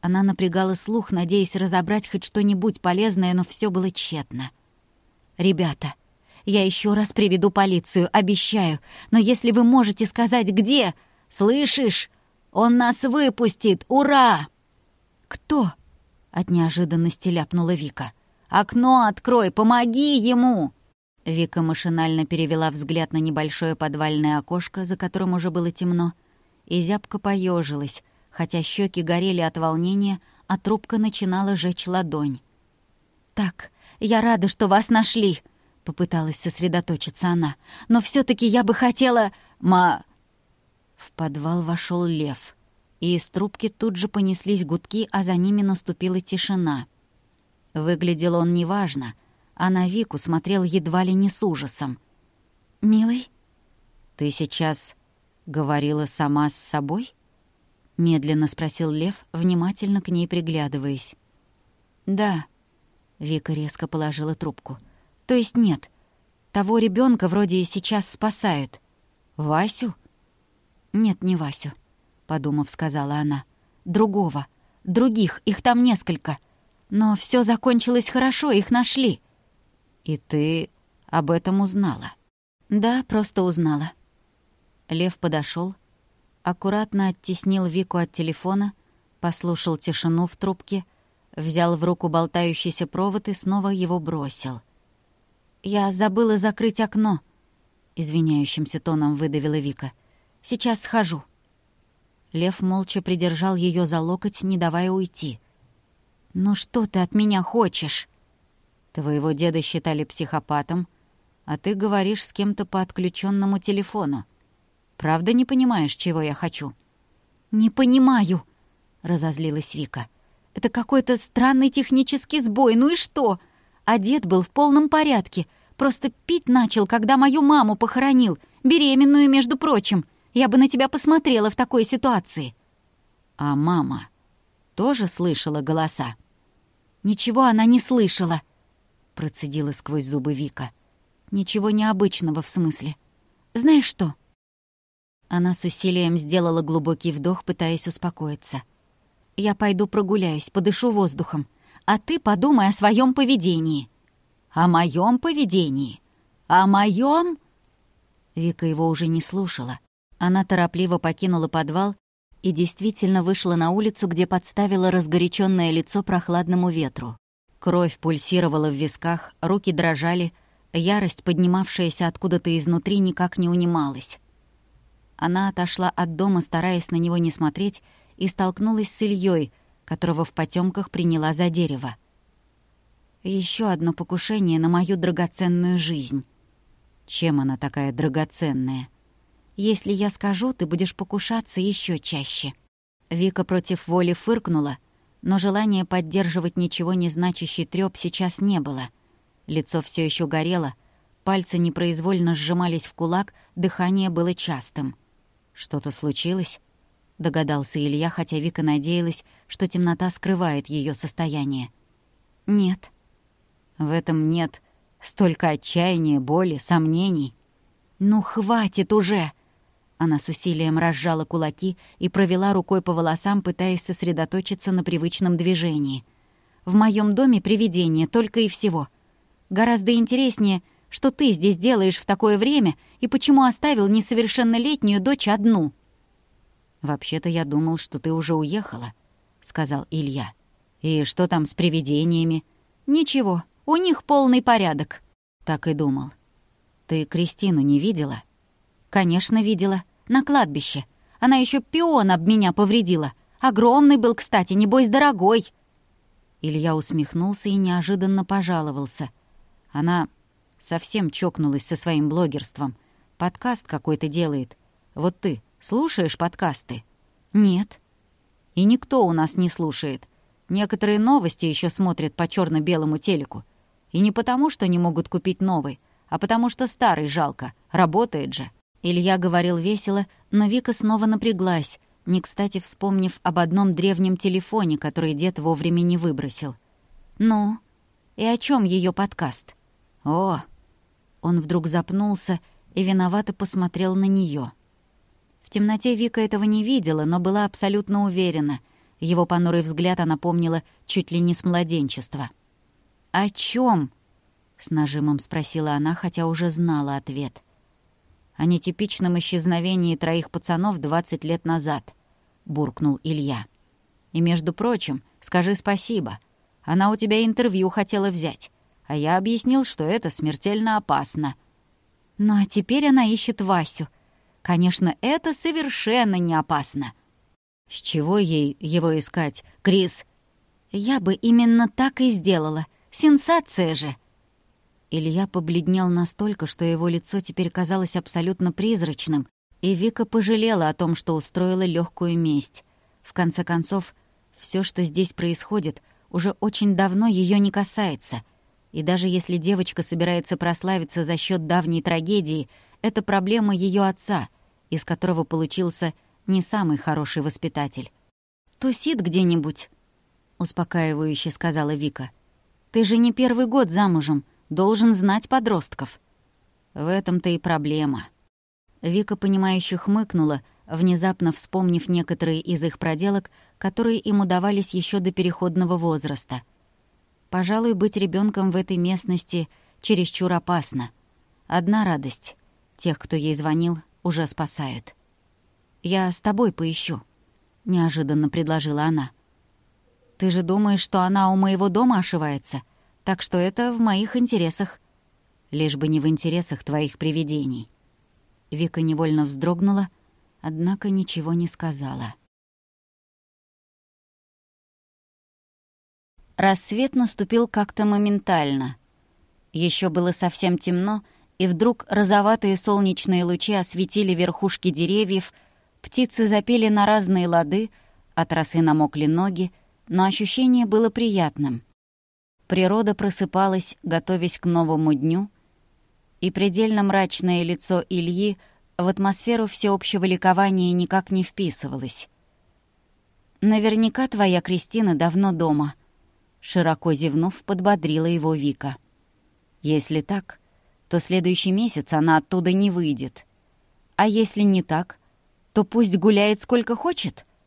Она напрягала слух, надеясь разобрать хоть что-нибудь полезное, но все было тщетно. «Ребята, я еще раз приведу полицию, обещаю. Но если вы можете сказать, где... Слышишь? Он нас выпустит! Ура!» «Кто?» — от неожиданности ляпнула Вика. «Окно открой, помоги ему!» Вика машинально перевела взгляд на небольшое подвальное окошко, за которым уже было темно, и зябко поежилась, хотя щеки горели от волнения, а трубка начинала жечь ладонь. «Так, я рада, что вас нашли», — попыталась сосредоточиться она. «Но все-таки я бы хотела...» В подвал вошел Лев, и из трубки тут же понеслись гудки, а за ними наступила тишина. Выглядел он неважно, а на Вику смотрел едва ли не с ужасом. «Милый?» «Ты сейчас говорила сама с собой?» — медленно спросил Лев, внимательно к ней приглядываясь. «Да», — Вика резко положила трубку. «То есть нет, того ребенка вроде и сейчас спасают. Васю?» «Нет, не Васю», — подумав, сказала она. «Другого. Других, их там несколько. Но все закончилось хорошо, их нашли». «И ты об этом узнала?» «Да, просто узнала». Лев подошел, аккуратно оттеснил Вику от телефона, послушал тишину в трубке, взял в руку болтающийся провод и снова его бросил. «Я забыла закрыть окно», — извиняющимся тоном выдавила Вика. «Сейчас схожу». Лев молча придержал ее за локоть, не давая уйти. «Ну что ты от меня хочешь?» «Твоего деда считали психопатом, а ты говоришь с кем-то по отключенному телефону. Правда не понимаешь, чего я хочу?» «Не понимаю», — разозлилась Вика. «Это какой-то странный технический сбой, ну и что? А дед был в полном порядке, просто пить начал, когда мою маму похоронил, беременную, между прочим. Я бы на тебя посмотрела в такой ситуации». «А мама тоже слышала голоса?» «Ничего она не слышала», — процедила сквозь зубы Вика. «Ничего необычного в смысле. Знаешь что?» Она с усилием сделала глубокий вдох, пытаясь успокоиться. «Я пойду прогуляюсь, подышу воздухом, а ты подумай о своем поведении». «О моем поведении? О моем?» Вика его уже не слушала. Она торопливо покинула подвал и действительно вышла на улицу, где подставила разгоряченное лицо прохладному ветру. Кровь пульсировала в висках, руки дрожали, ярость, поднимавшаяся откуда-то изнутри, никак не унималась. Она отошла от дома, стараясь на него не смотреть, и столкнулась с Ильей, которого в потемках приняла за дерево. Еще одно покушение на мою драгоценную жизнь. Чем она такая драгоценная? Если я скажу, ты будешь покушаться еще чаще». Вика против воли фыркнула, но желания поддерживать ничего не значащий трёп сейчас не было. Лицо все еще горело, пальцы непроизвольно сжимались в кулак, дыхание было частым. «Что-то случилось?» — догадался Илья, хотя Вика надеялась, что темнота скрывает ее состояние. «Нет». «В этом нет столько отчаяния, боли, сомнений». «Ну, хватит уже!» Она с усилием разжала кулаки и провела рукой по волосам, пытаясь сосредоточиться на привычном движении. «В моем доме привидение, только и всего. Гораздо интереснее, что ты здесь делаешь в такое время и почему оставил несовершеннолетнюю дочь одну». «Вообще-то я думал, что ты уже уехала», — сказал Илья. «И что там с привидениями?» «Ничего, у них полный порядок». «Так и думал. Ты Кристину не видела?» «Конечно, видела. На кладбище. Она еще пион об меня повредила. Огромный был, кстати, небось, дорогой». Илья усмехнулся и неожиданно пожаловался. Она совсем чокнулась со своим блогерством. Подкаст какой-то делает. Вот ты слушаешь подкасты? «Нет». «И никто у нас не слушает. Некоторые новости еще смотрят по черно-белому телеку. И не потому, что не могут купить новый, а потому что старый жалко. Работает же». Илья говорил весело, но Вика снова напряглась, не кстати вспомнив об одном древнем телефоне, который дед вовремя не выбросил. «Ну, и о чем ее подкаст?» «О!» Он вдруг запнулся и виновато посмотрел на нее. В темноте Вика этого не видела, но была абсолютно уверена. Его понурый взгляд она помнила чуть ли не с младенчества. «О чём?» — с нажимом спросила она, хотя уже знала ответ. «О нетипичном исчезновении 3 пацанов 20 лет назад», — буркнул Илья. «И, между прочим, скажи спасибо. Она у тебя интервью хотела взять, а я объяснил, что это смертельно опасно». «Ну а теперь она ищет Васю. Конечно, это совершенно не опасно». «С чего ей его искать, Крис?» «Я бы именно так и сделала. Сенсация же!» Илья побледнел настолько, что его лицо теперь казалось абсолютно призрачным, и Вика пожалела о том, что устроила легкую месть. В конце концов, все, что здесь происходит, уже очень давно ее не касается. И даже если девочка собирается прославиться за счет давней трагедии, это проблема ее отца, из которого получился не самый хороший воспитатель. «Тусит где-нибудь», — успокаивающе сказала Вика. «Ты же не 1-й год замужем, должен знать подростков». «В этом-то и проблема». Вика, понимающе хмыкнула, внезапно вспомнив некоторые из их проделок, которые им удавались еще до переходного возраста. Пожалуй, быть ребенком в этой местности чересчур опасно. Одна радость — тех, кто ей звонил, уже спасают. «Я с тобой поищу», — неожиданно предложила она. «Ты же думаешь, что она у моего дома ошивается, так что это в моих интересах». «Лишь бы не в интересах твоих привидений». Вика невольно вздрогнула, однако ничего не сказала. Рассвет наступил как-то моментально. Еще было совсем темно, и вдруг розоватые солнечные лучи осветили верхушки деревьев, птицы запели на разные лады, от росы намокли ноги, но ощущение было приятным. Природа просыпалась, готовясь к новому дню, и предельно мрачное лицо Ильи в атмосферу всеобщего ликования никак не вписывалось. «Наверняка твоя Кристина давно дома», — широко зевнув, подбодрила его Вика. «Если так, то следующий месяц она оттуда не выйдет. А если не так, то пусть гуляет сколько хочет».